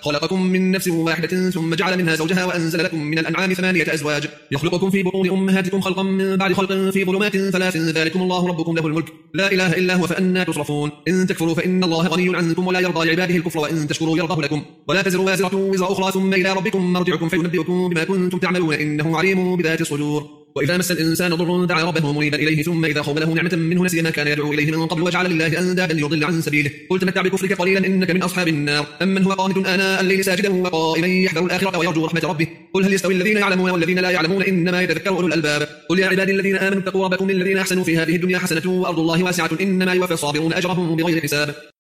خلقكم من نفس واحدة ثم جعل منها زوجها وأنزل لكم من الأنعام 8 أزواج يخلقكم في بطون أمهاتكم خلقا من بعد خلق في ظلمات 3 ذلكم الله ربكم له الملك لا إله إلا هو فأنى تصرفون إن تكفروا فإن الله غني عنكم ولا يرضى لعباده الكفر وإن تشكروا يرضه لكم ولا تزر وازرة وزر أخرى ثم إلى ربكم مرجعكم فينبئكم بما كنتم تعملون إنه عليم بذات الصدور. وإذا مس الإنسان ضر دعا ربه منيبا إليه ثم إذا خوله نعمة منه نسي ما كان يدعو إليه من قبل وجعل لله أندادا ليضل عن سبيله قل تمتع بكفرك قليلا إنك من أصحاب النار أمن هو قانت آناء الليل ساجدا وقائما يحذر الآخرة ويرجو رحمة ربه قل هل يستوي الذين يعلمون والذين لا يعلمون إنما يتذكر أولو الألباب قل يا عبادي الذين آمنوا اتقوا ربكم الذين أحسنوا في هذه الدنيا حسنة وأرض الله واسعة إنما يوفى الصابرون أجرهم بغير حساب.